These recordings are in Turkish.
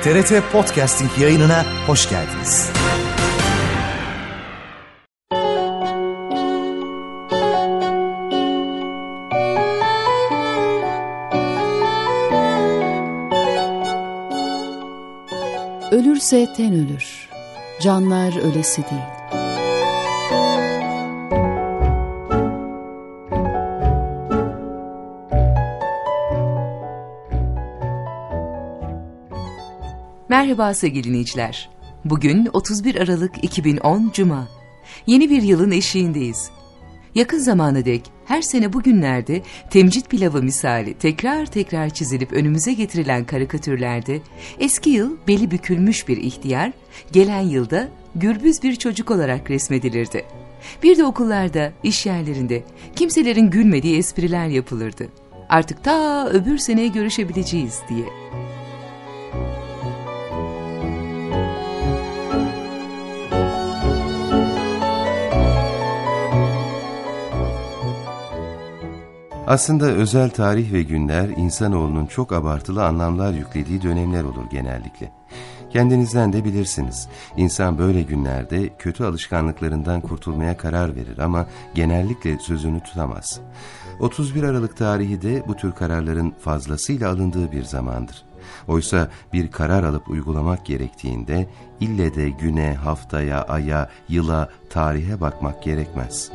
TRT Podcasting yayınına hoş geldiniz. Ölürse ten ölür, canlar ölesi değil. Merhaba sevgili dinleyiciler. Bugün 31 Aralık 2010 Cuma. Yeni bir yılın eşiğindeyiz. Yakın zamana dek her sene bugünlerde temcit pilavı misali tekrar tekrar çizilip önümüze getirilen karikatürlerde eski yıl beli bükülmüş bir ihtiyar, gelen yılda gürbüz bir çocuk olarak resmedilirdi. Bir de okullarda, iş yerlerinde kimselerin gülmediği espriler yapılırdı. Artık ta öbür seneye görüşebileceğiz diye. Aslında özel tarih ve günler insanoğlunun çok abartılı anlamlar yüklediği dönemler olur genellikle. Kendinizden de bilirsiniz. İnsan böyle günlerde kötü alışkanlıklarından kurtulmaya karar verir ama genellikle sözünü tutamaz. 31 Aralık tarihi de bu tür kararların fazlasıyla alındığı bir zamandır. Oysa bir karar alıp uygulamak gerektiğinde ille de güne, haftaya, aya, yıla, tarihe bakmak gerekmez.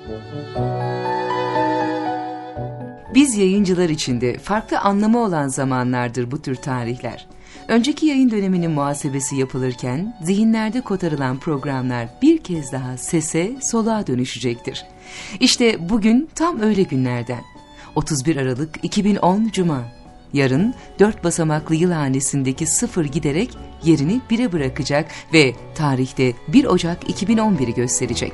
Biz yayıncılar için de farklı anlamı olan zamanlardır bu tür tarihler. Önceki yayın döneminin muhasebesi yapılırken zihinlerde kotarılan programlar bir kez daha sese, soluğa dönüşecektir. İşte bugün tam öyle günlerden. 31 Aralık 2010 Cuma. Yarın 4 basamaklı yıl hanesindeki 0 giderek yerini 1'e bırakacak ve tarihte 1 Ocak 2011'i gösterecek.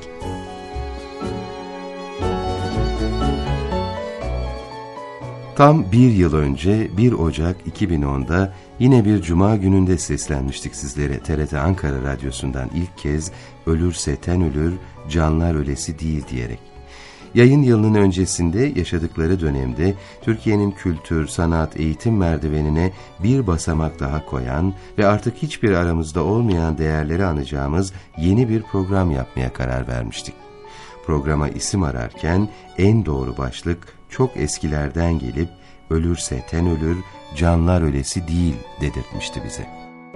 Tam bir yıl önce 1 Ocak 2010'da yine bir cuma gününde seslenmiştik sizlere TRT Ankara Radyosu'ndan ilk kez ölürse ten ölür, canlar ölesi değil diyerek. Yayın yılının öncesinde yaşadıkları dönemde Türkiye'nin kültür, sanat, eğitim merdivenine bir basamak daha koyan ve artık hiçbir aramızda olmayan değerleri anacağımız yeni bir program yapmaya karar vermiştik. Programa isim ararken en doğru başlık çok eskilerden gelip ölürse ten ölür, canlar ölesi değil dedirtmişti bize.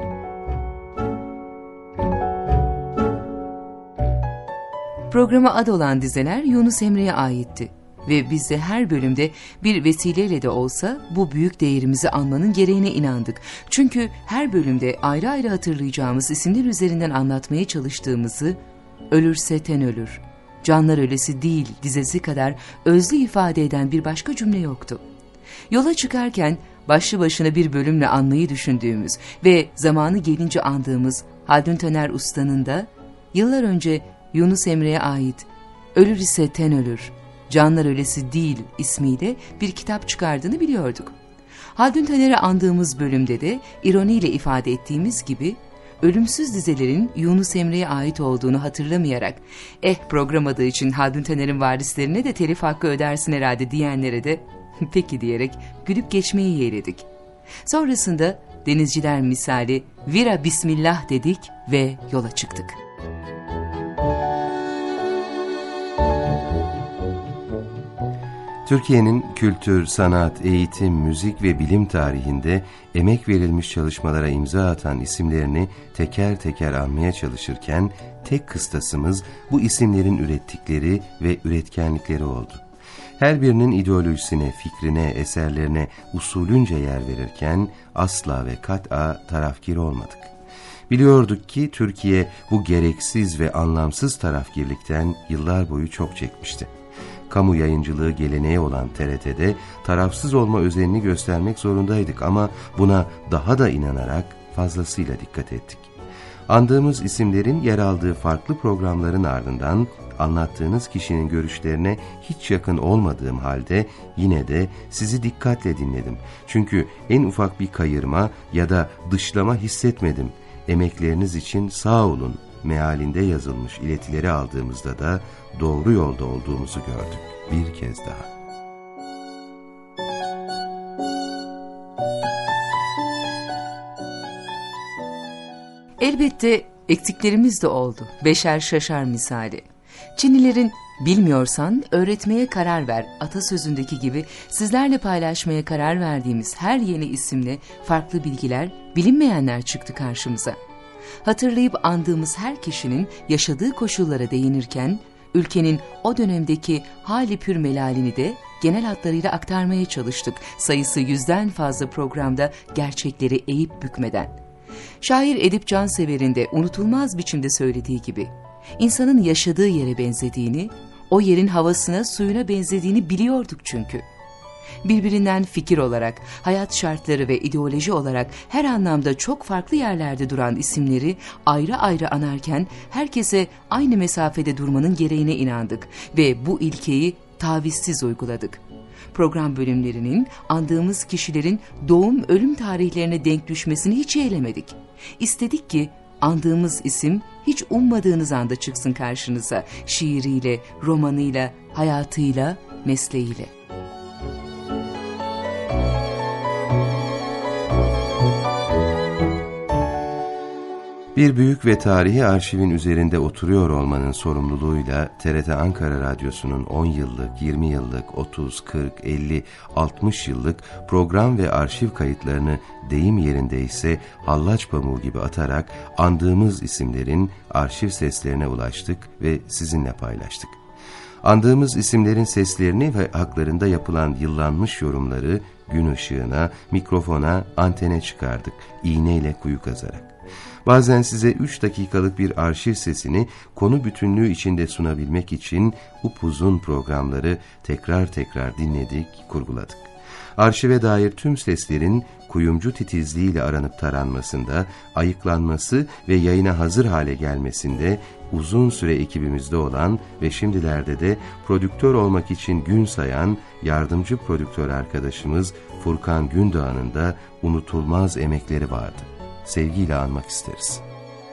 Programa ad olan dizeler Yunus Emre'ye aitti ve biz de her bölümde bir vesileyle de olsa bu büyük değerimizi anmanın gereğine inandık. Çünkü her bölümde ayrı ayrı hatırlayacağımız isimler üzerinden anlatmaya çalıştığımızı ölürse ten ölür, canlar ölesi değil dizesi kadar özlü ifade eden bir başka cümle yoktu. Yola çıkarken başlı başına bir bölümle anmayı düşündüğümüz ve zamanı gelince andığımız Haldun Taner Usta'nın da yıllar önce Yunus Emre'ye ait Ölür ise ten ölür, canlar ölesi değil ismiyle bir kitap çıkardığını biliyorduk. Haldun Taner'i andığımız bölümde de ironiyle ifade ettiğimiz gibi ölümsüz dizelerin Yunus Emre'ye ait olduğunu hatırlamayarak program adı için Haldun Taner'in varislerine de telif hakkı ödersin herhalde diyenlere de peki diyerek gülüp geçmeyi yeğledik. Sonrasında denizciler misali vira bismillah dedik ve yola çıktık. Türkiye'nin kültür, sanat, eğitim, müzik ve bilim tarihinde emek verilmiş çalışmalara imza atan isimlerini teker teker anmaya çalışırken tek kıstasımız bu isimlerin ürettikleri ve üretkenlikleri oldu. Her birinin ideolojisine, fikrine, eserlerine usulünce yer verirken asla ve kat'a tarafgir olmadık. Biliyorduk ki Türkiye bu gereksiz ve anlamsız tarafgirlikten yıllar boyu çok çekmişti. Kamu yayıncılığı geleneği olan TRT'de tarafsız olma özenini göstermek zorundaydık ama buna daha da inanarak fazlasıyla dikkat ettik. Andığımız isimlerin yer aldığı farklı programların ardından anlattığınız kişinin görüşlerine hiç yakın olmadığım halde yine de sizi dikkatle dinledim. Çünkü en ufak bir kayırma ya da dışlama hissetmedim. Emekleriniz için sağ olun mealinde yazılmış iletileri aldığımızda da doğru yolda olduğumuzu gördük bir kez daha. Elbette eksiklerimiz de oldu. Beşer şaşar misali. Çinlilerin bilmiyorsan öğretmeye karar ver atasözündeki gibi sizlerle paylaşmaya karar verdiğimiz her yeni isimle farklı bilgiler, bilinmeyenler çıktı karşımıza. Hatırlayıp andığımız her kişinin yaşadığı koşullara değinirken, ülkenin o dönemdeki hali pür melalini de genel hatlarıyla aktarmaya çalıştık. Sayısı 100'den fazla programda gerçekleri eğip bükmeden. Şair Edip Cansever'in de unutulmaz biçimde söylediği gibi, insanın yaşadığı yere benzediğini, o yerin havasına, suyuna benzediğini biliyorduk çünkü. Birbirinden fikir olarak, hayat şartları ve ideoloji olarak her anlamda çok farklı yerlerde duran isimleri ayrı ayrı anarken herkese aynı mesafede durmanın gereğine inandık ve bu ilkeyi tavizsiz uyguladık. Program bölümlerinin andığımız kişilerin doğum-ölüm tarihlerine denk düşmesini hiç yeğlemedik. İstedik ki andığımız isim hiç ummadığınız anda çıksın karşınıza, şiiriyle, romanıyla, hayatıyla, mesleğiyle. Bir büyük ve tarihi arşivin üzerinde oturuyor olmanın sorumluluğuyla TRT Ankara Radyosu'nun 10 yıllık, 20 yıllık, 30, 40, 50, 60 yıllık program ve arşiv kayıtlarını deyim yerindeyse hallaç pamuğu gibi atarak andığımız isimlerin arşiv seslerine ulaştık ve sizinle paylaştık. Andığımız isimlerin seslerini ve haklarında yapılan yıllanmış yorumları gün ışığına, mikrofona, antene çıkardık, iğneyle kuyu kazarak. Bazen size 3 dakikalık bir arşiv sesini konu bütünlüğü içinde sunabilmek için upuzun programları tekrar tekrar dinledik, kurguladık. Arşive dair tüm seslerin kuyumcu titizliğiyle aranıp taranmasında, ayıklanması ve yayına hazır hale gelmesinde uzun süre ekibimizde olan ve şimdilerde de prodüktör olmak için gün sayan yardımcı prodüktör arkadaşımız Furkan Gündoğan'ın da unutulmaz emekleri vardı. Sevgiyle anmak isteriz.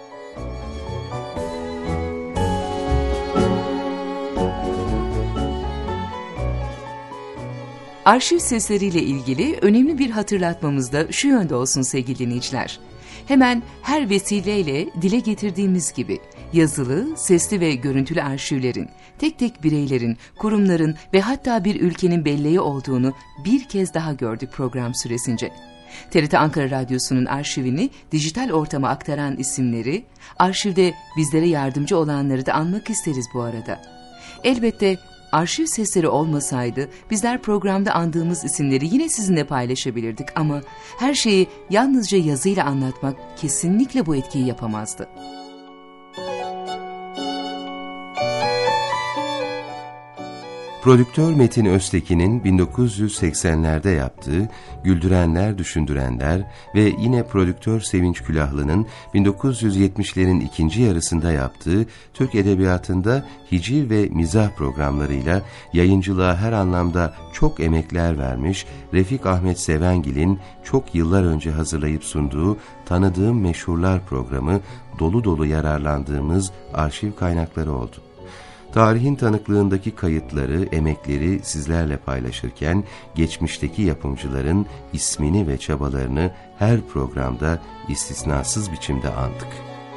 Arşiv sesleriyle ilgili önemli bir hatırlatmamız da şu yönde olsun sevgili dinleyiciler. Hemen her vesileyle dile getirdiğimiz gibi yazılı, sesli ve görüntülü arşivlerin, tek tek bireylerin, kurumların ve hatta bir ülkenin belleği olduğunu bir kez daha gördük program süresince. TRT Ankara Radyosu'nun arşivini dijital ortama aktaran isimleri, arşivde bizlere yardımcı olanları da anmak isteriz bu arada. Elbette arşiv sesleri olmasaydı bizler programda andığımız isimleri yine sizinle paylaşabilirdik ama her şeyi yalnızca yazıyla anlatmak kesinlikle bu etkiyi yapamazdı. Prodüktör Metin Öztekin'in 1980'lerde yaptığı Güldürenler, Düşündürenler ve yine prodüktör Sevinç Külahlı'nın 1970'lerin ikinci yarısında yaptığı Türk Edebiyatı'nda hiciv ve mizah programlarıyla yayıncılığa her anlamda çok emekler vermiş Refik Ahmet Sevengil'in çok yıllar önce hazırlayıp sunduğu Tanıdığım Meşhurlar programı dolu dolu yararlandığımız arşiv kaynakları oldu. Tarihin tanıklığındaki kayıtları, emekleri sizlerle paylaşırken geçmişteki yapımcıların ismini ve çabalarını her programda istisnasız biçimde andık.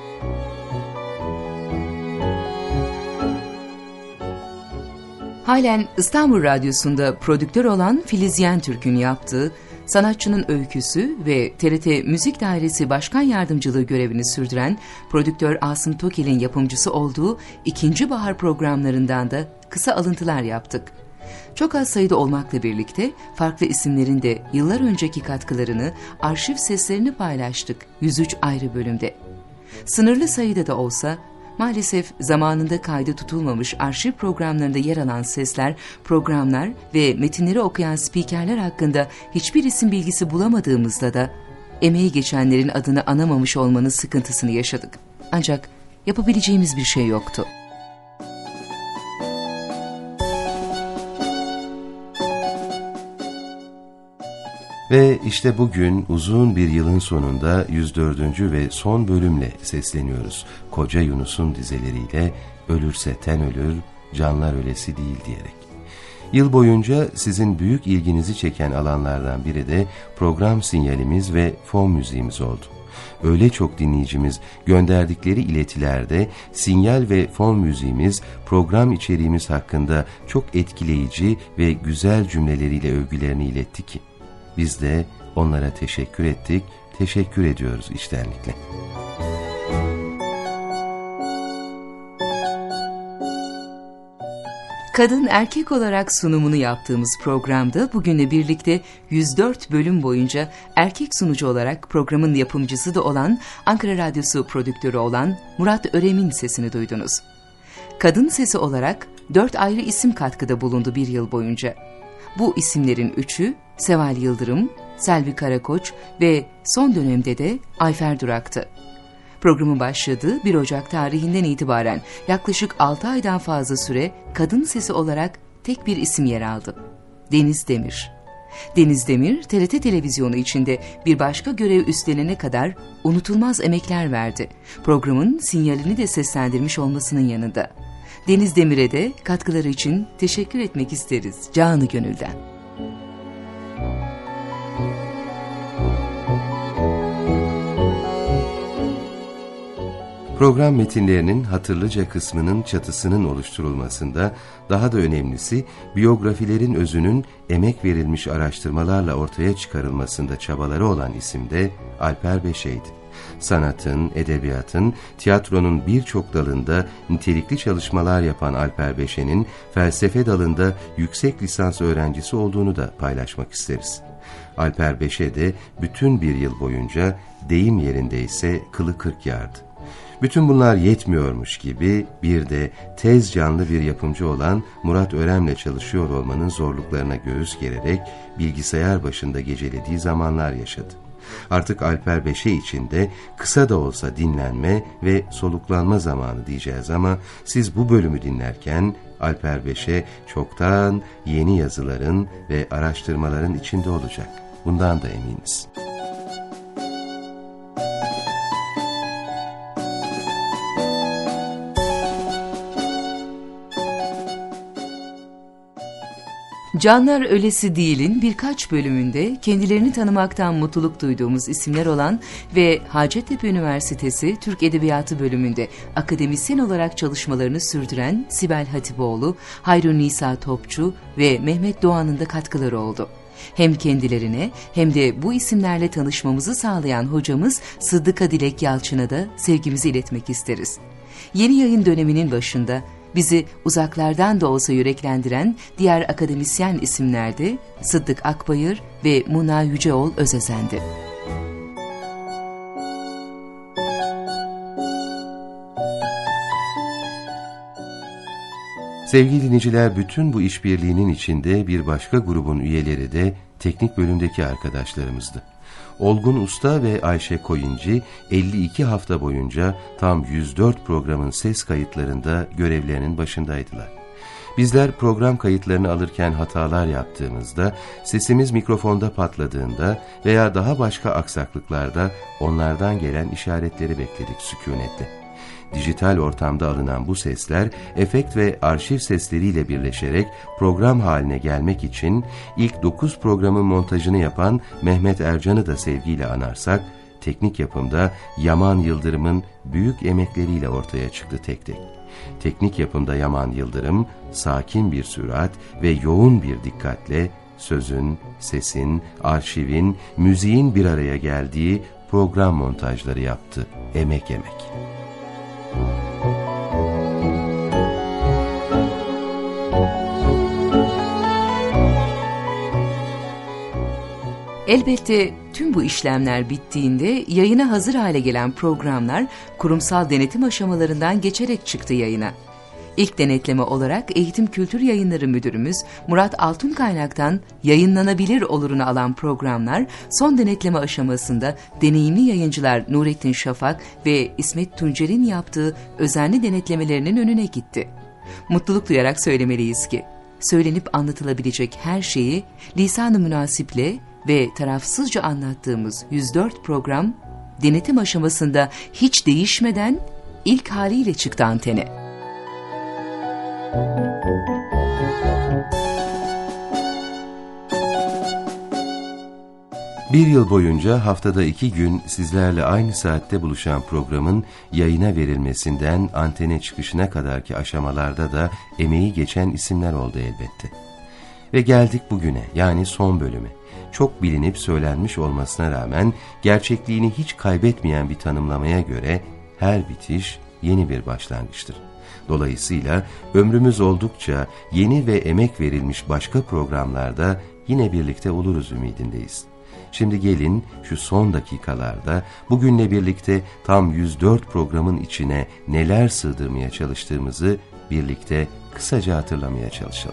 Halen İstanbul Radyosu'nda prodüktör olan Filiz Yentürk'ün yaptığı sanatçının öyküsü ve TRT Müzik Dairesi Başkan Yardımcılığı görevini sürdüren prodüktör Asım Tokel'in yapımcısı olduğu İkinci Bahar programlarından da kısa alıntılar yaptık. Çok az sayıda olmakla birlikte farklı isimlerin de yıllar önceki katkılarını, arşiv seslerini paylaştık 103 ayrı bölümde. Sınırlı sayıda da olsa maalesef zamanında kayda tutulmamış arşiv programlarında yer alan sesler, programlar ve metinleri okuyan spikerler hakkında hiçbir isim bilgisi bulamadığımızda da emeği geçenlerin adını anamamış olmanın sıkıntısını yaşadık. Ancak yapabileceğimiz bir şey yoktu. Ve işte bugün uzun bir yılın sonunda 104. ve son bölümle sesleniyoruz. Koca Yunus'un dizeleriyle ölürse ten ölür, canlar ölesi değil diyerek. Yıl boyunca sizin büyük ilginizi çeken alanlardan biri de program sinyalimiz ve fon müziğimiz oldu. Öyle çok dinleyicimiz gönderdikleri iletilerde sinyal ve fon müziğimiz, program içeriğimiz hakkında çok etkileyici ve güzel cümleleriyle övgülerini iletti ki, biz de onlara teşekkür ettik, teşekkür ediyoruz içtenlikle. Kadın erkek olarak sunumunu yaptığımız programda bugünle birlikte 104 bölüm boyunca erkek sunucu olarak programın yapımcısı da olan, Ankara Radyosu prodüktörü olan Murat Örem'in sesini duydunuz. Kadın sesi olarak 4 ayrı isim katkıda bulundu bir yıl boyunca. Bu isimlerin 3'ü Seval Yıldırım, Selvi Karakoç ve son dönemde de Ayfer Durak'tı. Programın başladığı 1 Ocak tarihinden itibaren yaklaşık 6 aydan fazla süre kadın sesi olarak tek bir isim yer aldı. Deniz Demir. Deniz Demir, TRT televizyonu içinde bir başka görev üstlenene kadar unutulmaz emekler verdi. Programın sinyalini de seslendirmiş olmasının yanında. Deniz Demir'e de katkıları için teşekkür etmek isteriz canı gönülden. Program metinlerinin hatırlıca kısmının çatısının oluşturulmasında, daha da önemlisi biyografilerin özünün emek verilmiş araştırmalarla ortaya çıkarılmasında çabaları olan isim de Alper Beşe'ydi. Sanatın, edebiyatın, tiyatronun birçok dalında nitelikli çalışmalar yapan Alper Beşe'nin felsefe dalında yüksek lisans öğrencisi olduğunu da paylaşmak isteriz. Alper Beşe de bütün bir yıl boyunca deyim yerindeyse kılı kırk yardı. Bütün bunlar yetmiyormuş gibi bir de tez canlı bir yapımcı olan Murat Örem'le çalışıyor olmanın zorluklarına göğüs gererek bilgisayar başında gecelediği zamanlar yaşadı. Artık Alper Beşe için de kısa da olsa dinlenme ve soluklanma zamanı diyeceğiz ama siz bu bölümü dinlerken Alper Beşe çoktan yeni yazıların ve araştırmaların içinde olacak. Bundan da eminiz. Canlar Ölesi Değil'in birkaç bölümünde kendilerini tanımaktan mutluluk duyduğumuz isimler olan ve Hacettepe Üniversitesi Türk Edebiyatı bölümünde akademisyen olarak çalışmalarını sürdüren Sibel Hatipoğlu, Hayrun Nisa Topçu ve Mehmet Doğan'ın da katkıları oldu. Hem kendilerine hem de bu isimlerle tanışmamızı sağlayan hocamız Sıddıka Dilek Yalçın'a da sevgimizi iletmek isteriz. Yeni yayın döneminin başında bizi uzaklardan da olsa yüreklendiren diğer akademisyen isimler de Sıddık Akbayır ve Muna Yüceoğul Özezen'di. Sevgili dinleyiciler, bütün bu işbirliğinin içinde bir başka grubun üyeleri de teknik bölümdeki arkadaşlarımızdı. Olgun Usta ve Ayşe Koyuncu 52 hafta boyunca tam 104 programın ses kayıtlarında görevlerinin başındaydılar. Bizler program kayıtlarını alırken hatalar yaptığımızda, sesimiz mikrofonda patladığında veya daha başka aksaklıklarda onlardan gelen işaretleri bekledik sükunetle. Dijital ortamda alınan bu sesler, efekt ve arşiv sesleriyle birleşerek program haline gelmek için ilk 9 programın montajını yapan Mehmet Ercan'ı da sevgiyle anarsak, teknik yapımda Yaman Yıldırım'ın büyük emekleriyle ortaya çıktı tek tek. Teknik yapımda Yaman Yıldırım, sakin bir sürat ve yoğun bir dikkatle sözün, sesin, arşivin, müziğin bir araya geldiği program montajları yaptı, emek emek. Elbette tüm bu işlemler bittiğinde yayına hazır hale gelen programlar kurumsal denetim aşamalarından geçerek çıktı yayına. İlk denetleme olarak Eğitim Kültür Yayınları Müdürümüz Murat Altunkaynak'tan yayınlanabilir olurunu alan programlar son denetleme aşamasında deneyimli yayıncılar Nurettin Şafak ve İsmet Tuncer'in yaptığı özenli denetlemelerinin önüne gitti. Mutluluk duyarak söylemeliyiz ki, söylenip anlatılabilecek her şeyi lisan-ı münasiple ve tarafsızca anlattığımız 104 program, denetim aşamasında hiç değişmeden ilk haliyle çıktı antene. Bir yıl boyunca haftada 2 gün sizlerle aynı saatte buluşan programın yayına verilmesinden antene çıkışına kadarki aşamalarda da emeği geçen isimler oldu elbette. Ve geldik bugüne, yani son bölüme. Çok bilinip söylenmiş olmasına rağmen gerçekliğini hiç kaybetmeyen bir tanımlamaya göre her bitiş yeni bir başlangıçtır. Dolayısıyla ömrümüz oldukça yeni ve emek verilmiş başka programlarda yine birlikte oluruz ümidindeyiz. Şimdi gelin şu son dakikalarda bugünle birlikte tam 104 programın içine neler sığdırmaya çalıştığımızı birlikte kısaca hatırlamaya çalışalım.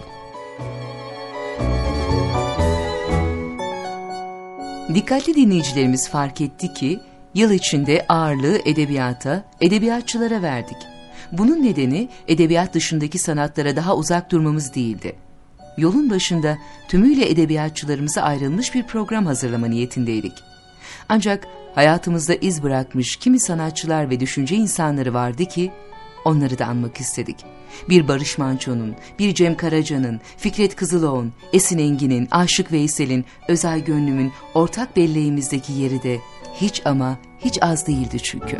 Dikkatli dinleyicilerimiz fark etti ki yıl içinde ağırlığı edebiyata, edebiyatçılara verdik. Bunun nedeni edebiyat dışındaki sanatlara daha uzak durmamız değildi. Yolun başında tümüyle edebiyatçılarımıza ayrılmış bir program hazırlama niyetindeydik. Ancak hayatımızda iz bırakmış kimi sanatçılar ve düşünce insanları vardı ki onları da anmak istedik. Bir Barış Manço'nun, bir Cem Karaca'nın, Fikret Kızıloğlu'nun, Esin Engin'in, Aşık Veysel'in, Özay Gönlüm'ün ortak belleğimizdeki yeri de hiç ama hiç az değildi çünkü.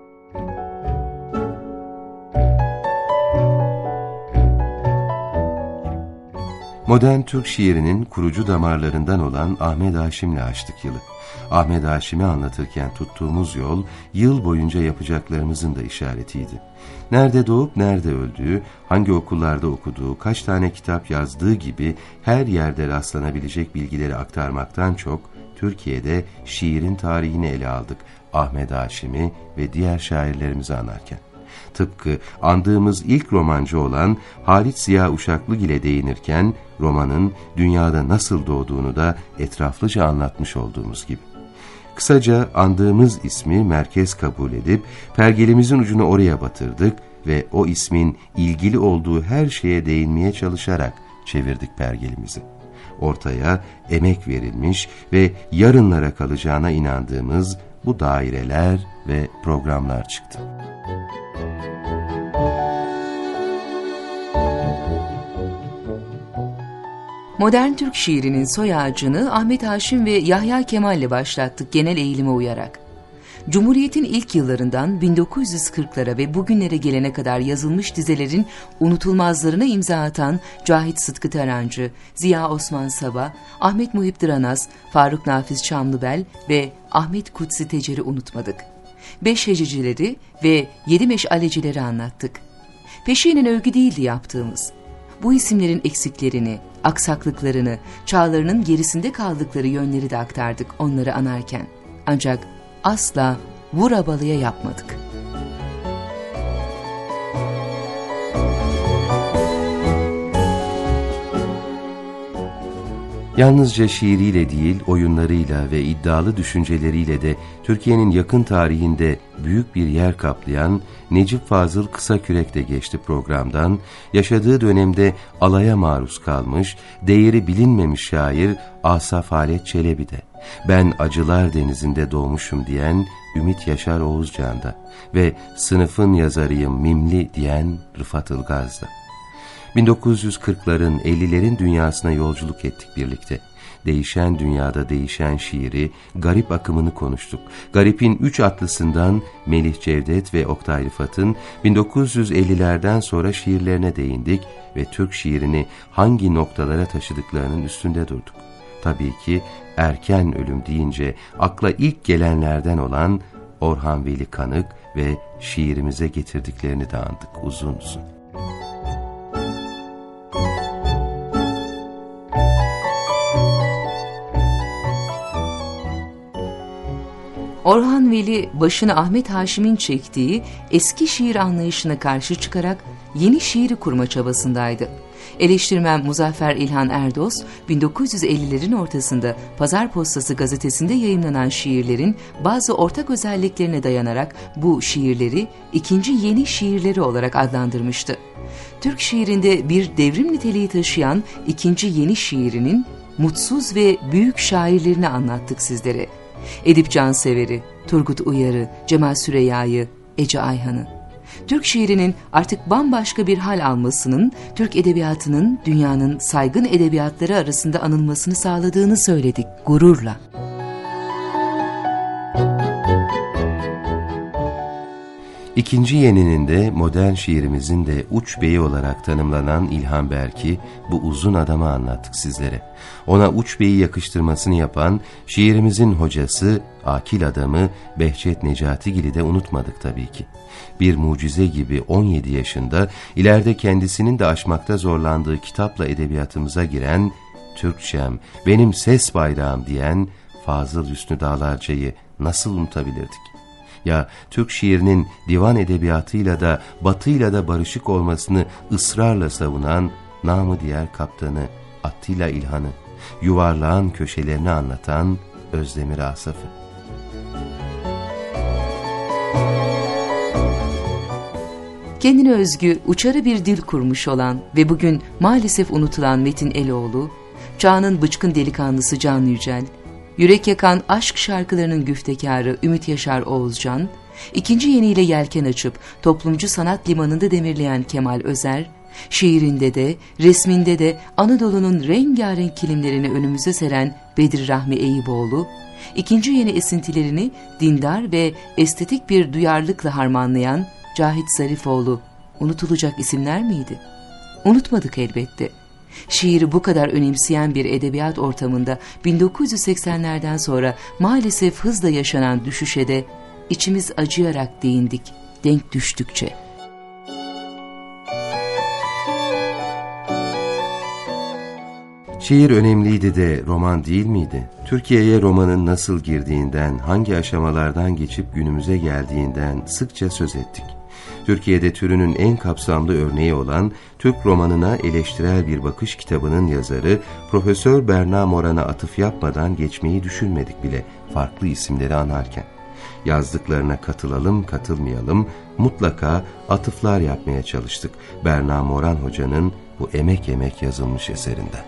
Modern Türk şiirinin kurucu damarlarından olan Ahmet Haşim'le açtık yılı. Ahmet Haşim'i anlatırken tuttuğumuz yol, yıl boyunca yapacaklarımızın da işaretiydi. Nerede doğup nerede öldüğü, hangi okullarda okuduğu, kaç tane kitap yazdığı gibi her yerde rastlanabilecek bilgileri aktarmaktan çok, Türkiye'de şiirin tarihini ele aldık Ahmet Haşim'i ve diğer şairlerimizi anarken. Tıpkı andığımız ilk romancı olan Halit Ziya Uşaklıgil'e değinirken romanın dünyada nasıl doğduğunu da etraflıca anlatmış olduğumuz gibi. Kısaca andığımız ismi merkez kabul edip pergelimizin ucunu oraya batırdık ve o ismin ilgili olduğu her şeye değinmeye çalışarak çevirdik pergelimizi. Ortaya emek verilmiş ve yarınlara kalacağına inandığımız bu daireler ve programlar çıktı. Modern Türk şiirinin soy ağacını Ahmet Haşim ve Yahya Kemal'le başlattık genel eğilime uyarak. Cumhuriyet'in ilk yıllarından 1940'lara ve bugünlere gelene kadar yazılmış dizelerin unutulmazlarına imza atan Cahit Sıtkı Tarancı, Ziya Osman Saba, Ahmet Muhip Dıranaz, Faruk Nafiz Çamlıbel ve Ahmet Kutsi Tecer'i unutmadık. 5 hececileri ve 7 meşalecileri anlattık. Peşinen övgü değildi yaptığımız. Bu isimlerin eksiklerini, aksaklıklarını, çağlarının gerisinde kaldıkları yönleri de aktardık onları anarken. Ancak asla vura balıya yapmadık. Yalnızca şiiriyle değil, oyunlarıyla ve iddialı düşünceleriyle de Türkiye'nin yakın tarihinde büyük bir yer kaplayan Necip Fazıl Kısakürek de geçti programdan. Yaşadığı dönemde alaya maruz kalmış, değeri bilinmemiş şair Asaf Halet Çelebi de, ben acılar denizinde doğmuşum diyen Ümit Yaşar Oğuzcan'da ve sınıfın yazarıyım mimli diyen Rıfat Ilgaz'da. 1940'ların, 50'lerin dünyasına yolculuk ettik birlikte. Değişen dünyada değişen şiiri, Garip akımını konuştuk. Garip'in 3 atlısından Melih Cevdet ve Oktay Rıfat'ın 1950'lerden sonra şiirlerine değindik ve Türk şiirini hangi noktalara taşıdıklarının üstünde durduk. Tabii ki erken ölüm deyince akla ilk gelenlerden olan Orhan Veli Kanık ve şiirimize getirdiklerini de andık uzun uzun. Orhan Veli başını Ahmet Haşim'in çektiği eski şiir anlayışına karşı çıkarak yeni şiiri kurma çabasındaydı. Eleştirmen Muzaffer İlhan Erdoğan, 1950'lerin ortasında Pazar Postası gazetesinde yayımlanan şiirlerin bazı ortak özelliklerine dayanarak bu şiirleri ikinci yeni şiirleri olarak adlandırmıştı. Türk şiirinde bir devrim niteliği taşıyan ikinci yeni şiirinin mutsuz ve büyük şairlerini anlattık sizlere. Edip Cansever'i, Turgut Uyar'ı, Cemal Süreyya'yı, Ece Ayhan'ı. Türk şiirinin artık bambaşka bir hal almasının, Türk edebiyatının dünyanın saygın edebiyatları arasında anılmasını sağladığını söyledik gururla. İkinci yeninin de modern şiirimizin de uç beyi olarak tanımlanan İlhan Berk'i bu uzun adamı anlattık sizlere. Ona uç beyi yakıştırmasını yapan şiirimizin hocası, akil adamı Behçet Necatigil'i de unutmadık tabii ki. Bir mucize gibi 17 yaşında ileride kendisinin de aşmakta zorlandığı kitapla edebiyatımıza giren, Türkçem, benim ses bayrağım diyen Fazıl Hüsnü Dağlarca'yı nasıl unutabilirdik? Ya Türk şiirinin divan edebiyatıyla da batıyla da barışık olmasını ısrarla savunan namı diğer kaptanı Attila İlhan'ı, yuvarlağın köşelerini anlatan Özdemir Asaf'ı. Kendine özgü, uçarı bir dil kurmuş olan ve bugün maalesef unutulan Metin Eloğlu, çağının bıçkın delikanlısı Can Yücel, yürek yakan aşk şarkılarının güftekarı Ümit Yaşar Oğuzcan, ikinci yeniyle yelken açıp toplumcu sanat limanında demirleyen Kemal Özer, şiirinde de, resminde de Anadolu'nun rengarenk kilimlerini önümüze seren Bedri Rahmi Eyüboğlu, ikinci yeni esintilerini dindar ve estetik bir duyarlılıkla harmanlayan Cahit Zarifoğlu unutulacak isimler miydi? Unutmadık elbette. Şiiri bu kadar önemseyen bir edebiyat ortamında 1980'lerden sonra maalesef hızla yaşanan düşüşe de içimiz acıyarak değindik, denk düştükçe. Şiir önemliydi de roman değil miydi? Türkiye'ye romanın nasıl girdiğinden, hangi aşamalardan geçip günümüze geldiğinden sıkça söz ettik. Türkiye'de türünün en kapsamlı örneği olan Türk romanına eleştirel bir bakış kitabının yazarı Profesör Berna Moran'a atıf yapmadan geçmeyi düşünmedik bile farklı isimleri anarken. Yazdıklarına katılalım katılmayalım mutlaka atıflar yapmaya çalıştık Berna Moran Hoca'nın bu emek emek yazılmış eserinden.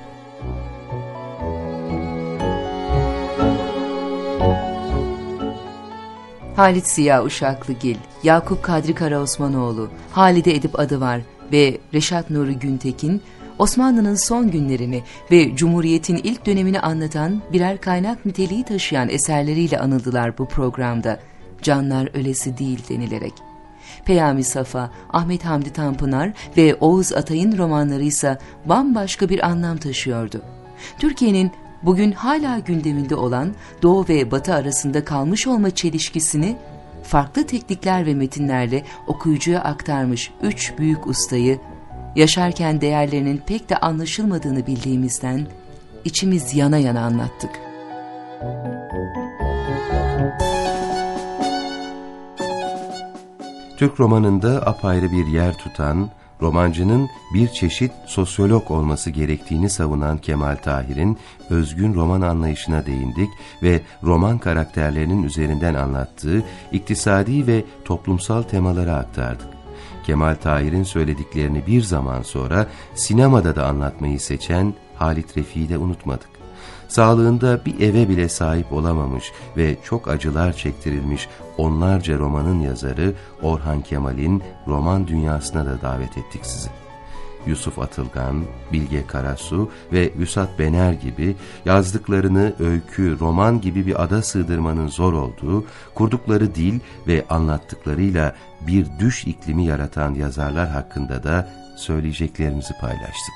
Halit Ziya Uşaklıgil, Yakup Kadri Karaosmanoğlu, Halide Edip Adıvar ve Reşat Nuri Güntekin, Osmanlı'nın son günlerini ve Cumhuriyet'in ilk dönemini anlatan birer kaynak niteliği taşıyan eserleriyle anıldılar bu programda. Canlar ölesi değil denilerek. Peyami Safa, Ahmet Hamdi Tanpınar ve Oğuz Atay'ın romanları ise bambaşka bir anlam taşıyordu. Türkiye'nin bugün hala gündeminde olan Doğu ve Batı arasında kalmış olma çelişkisini farklı teknikler ve metinlerle okuyucuya aktarmış üç büyük ustayı, yaşarken değerlerinin pek de anlaşılmadığını bildiğimizden içimiz yana yana anlattık. Türk romanında apayrı bir yer tutan, romancının bir çeşit sosyolog olması gerektiğini savunan Kemal Tahir'in özgün roman anlayışına değindik ve roman karakterlerinin üzerinden anlattığı iktisadi ve toplumsal temaları aktardık. Kemal Tahir'in söylediklerini bir zaman sonra sinemada da anlatmayı seçen Halit Refik'i de unutmadık. Sağlığında bir eve bile sahip olamamış ve çok acılar çektirilmiş onlarca romanın yazarı Orhan Kemal'in roman dünyasına da davet ettik sizi. Yusuf Atılgan, Bilge Karasu ve Vüsat Bener gibi yazdıklarını öykü, roman gibi bir ada sığdırmanın zor olduğu, kurdukları dil ve anlattıklarıyla bir düş iklimi yaratan yazarlar hakkında da söyleyeceklerimizi paylaştık.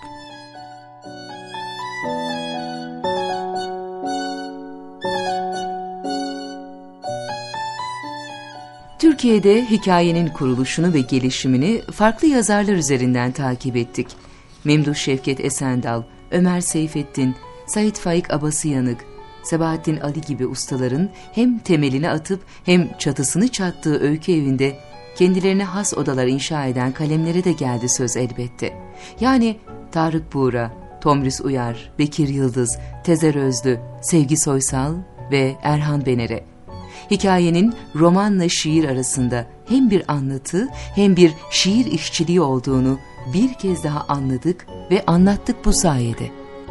Türkiye'de hikayenin kuruluşunu ve gelişimini farklı yazarlar üzerinden takip ettik. Memduh Şevket Esendal, Ömer Seyfettin, Sait Faik Abasıyanık, Sabahattin Ali gibi ustaların hem temelini atıp hem çatısını çattığı öykü evinde kendilerine has odalar inşa eden kalemlere de geldi söz elbette. Yani Tarık Buğra, Tomris Uyar, Bekir Yıldız, Tezer Özlü, Sevgi Soysal ve Erhan Bener'e. Hikayenin romanla şiir arasında hem bir anlatı hem bir şiir işçiliği olduğunu bir kez daha anladık ve anlattık bu sayede.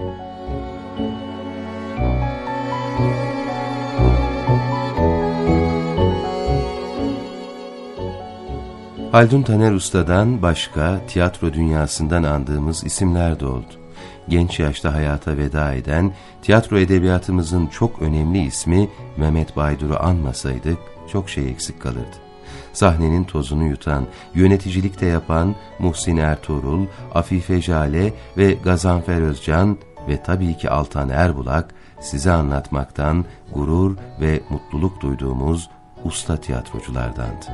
Haldun Taner Usta'dan başka tiyatro dünyasından andığımız isimler de oldu. Genç yaşta hayata veda eden tiyatro edebiyatımızın çok önemli ismi Mehmet Baydur'u anmasaydık çok şey eksik kalırdı. Sahnenin tozunu yutan, yöneticilikte yapan Muhsin Ertuğrul, Afife Jale ve Gazanfer Özcan ve tabii ki Altan Erbulak size anlatmaktan gurur ve mutluluk duyduğumuz usta tiyatroculardandı.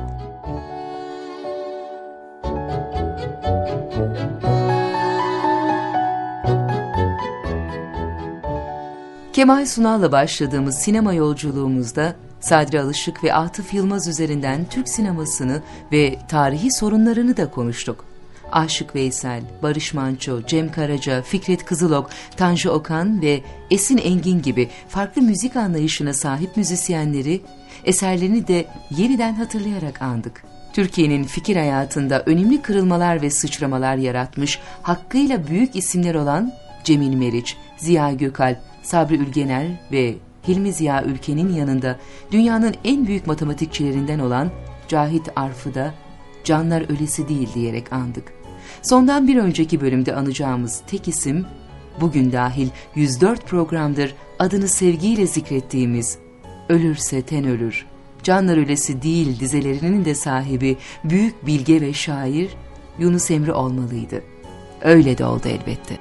Kemal Sunal'la başladığımız sinema yolculuğumuzda Sadri Alışık ve Atıf Yılmaz üzerinden Türk sinemasını ve tarihi sorunlarını da konuştuk. Aşık Veysel, Barış Manço, Cem Karaca, Fikret Kızılok, Tanju Okan ve Esin Engin gibi farklı müzik anlayışına sahip müzisyenleri, eserlerini de yeniden hatırlayarak andık. Türkiye'nin fikir hayatında önemli kırılmalar ve sıçramalar yaratmış, hakkıyla büyük isimler olan Cemil Meriç, Ziya Gökalp, Sabri Ülgener ve Hilmi Ziya Ülken'in yanında dünyanın en büyük matematikçilerinden olan Cahit Arf'ı da canlar ölesi değil diyerek andık. Sondan bir önceki bölümde anacağımız tek isim, bugün dahil 104 programdır adını sevgiyle zikrettiğimiz Ölürse Ten Ölür, Canlar Ölesi Değil dizelerinin de sahibi büyük bilge ve şair Yunus Emre olmalıydı. Öyle de oldu elbette.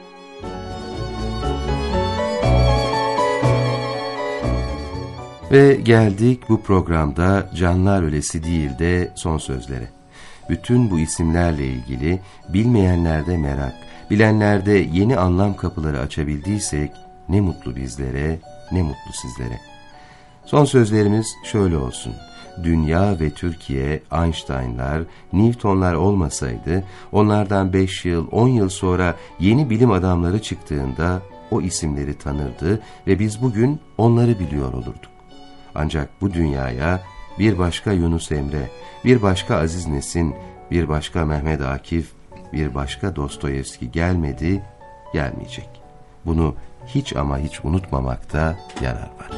Ve geldik bu programda Canlar Ölesi Değil de son sözlere. Bütün bu isimlerle ilgili bilmeyenlerde merak, bilenlerde yeni anlam kapıları açabildiysek ne mutlu bizlere, ne mutlu sizlere. Son sözlerimiz şöyle olsun. Dünya ve Türkiye, Einstein'lar, Newton'lar olmasaydı, onlardan 5 yıl, 10 yıl sonra yeni bilim adamları çıktığında o isimleri tanırdı ve biz bugün onları biliyor olurduk. Ancak bu dünyaya bir başka Yunus Emre, bir başka Aziz Nesin, bir başka Mehmet Akif, bir başka Dostoyevski gelmedi, gelmeyecek. Bunu hiç ama hiç unutmamakta yarar var.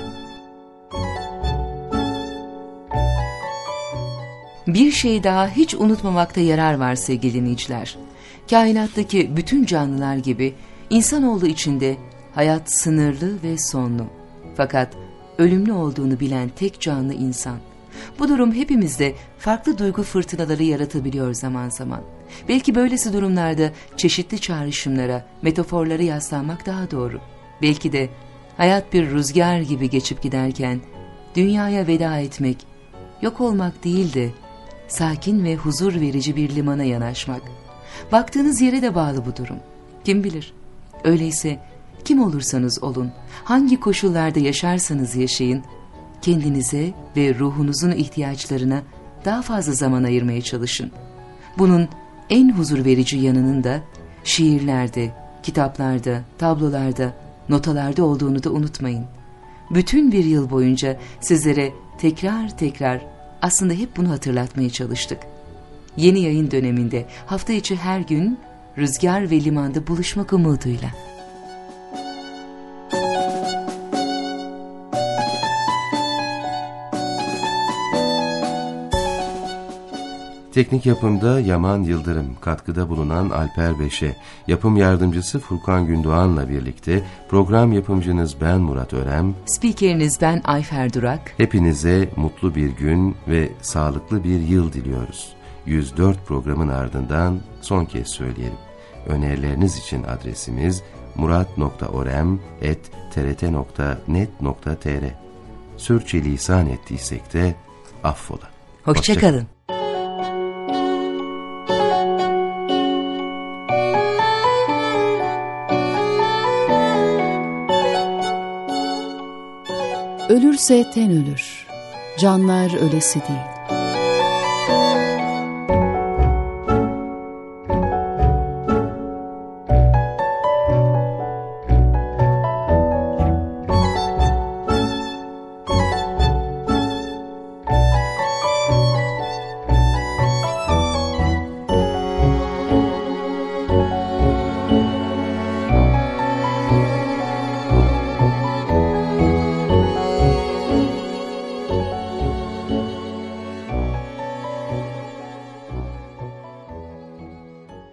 Bir şey daha hiç unutmamakta yarar var sevgili dinleyiciler. Kainattaki bütün canlılar gibi insanoğlu içinde hayat sınırlı ve sonlu. Fakat ölümlü olduğunu bilen tek canlı insan. Bu durum hepimizde farklı duygu fırtınaları yaratabiliyor zaman zaman. Belki böylesi durumlarda çeşitli çağrışımlara, metaforlara yaslanmak daha doğru. Belki de hayat bir rüzgar gibi geçip giderken dünyaya veda etmek, yok olmak değil de sakin ve huzur verici bir limana yanaşmak. Baktığınız yere de bağlı bu durum. Kim bilir? Öyleyse kim olursanız olun, hangi koşullarda yaşarsanız yaşayın, kendinize ve ruhunuzun ihtiyaçlarına daha fazla zaman ayırmaya çalışın. Bunun en huzur verici yanının da şiirlerde, kitaplarda, tablolarda, notalarda olduğunu da unutmayın. Bütün bir yıl boyunca sizlere tekrar aslında hep bunu hatırlatmaya çalıştık. Yeni yayın döneminde hafta içi her gün Rüzgar ve Liman'da buluşmak umuduyla. Teknik yapımda Yaman Yıldırım, katkıda bulunan Alper Beşe, yapım yardımcısı Furkan Gündoğan'la birlikte program yapımcınız ben Murat Örem, spikeriniz ben Ayfer Durak. Hepinize mutlu bir gün ve sağlıklı bir yıl diliyoruz. 104 programın ardından son kez söyleyelim. Önerileriniz için adresimiz murat.orem@trt.net.tr. Sürçülisan ettiysek de affola. Hoşça kalın. Ölürse ten ölür, canlar ölesi değil.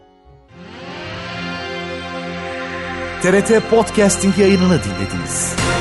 TRT Podcasting yayınını dinlediniz.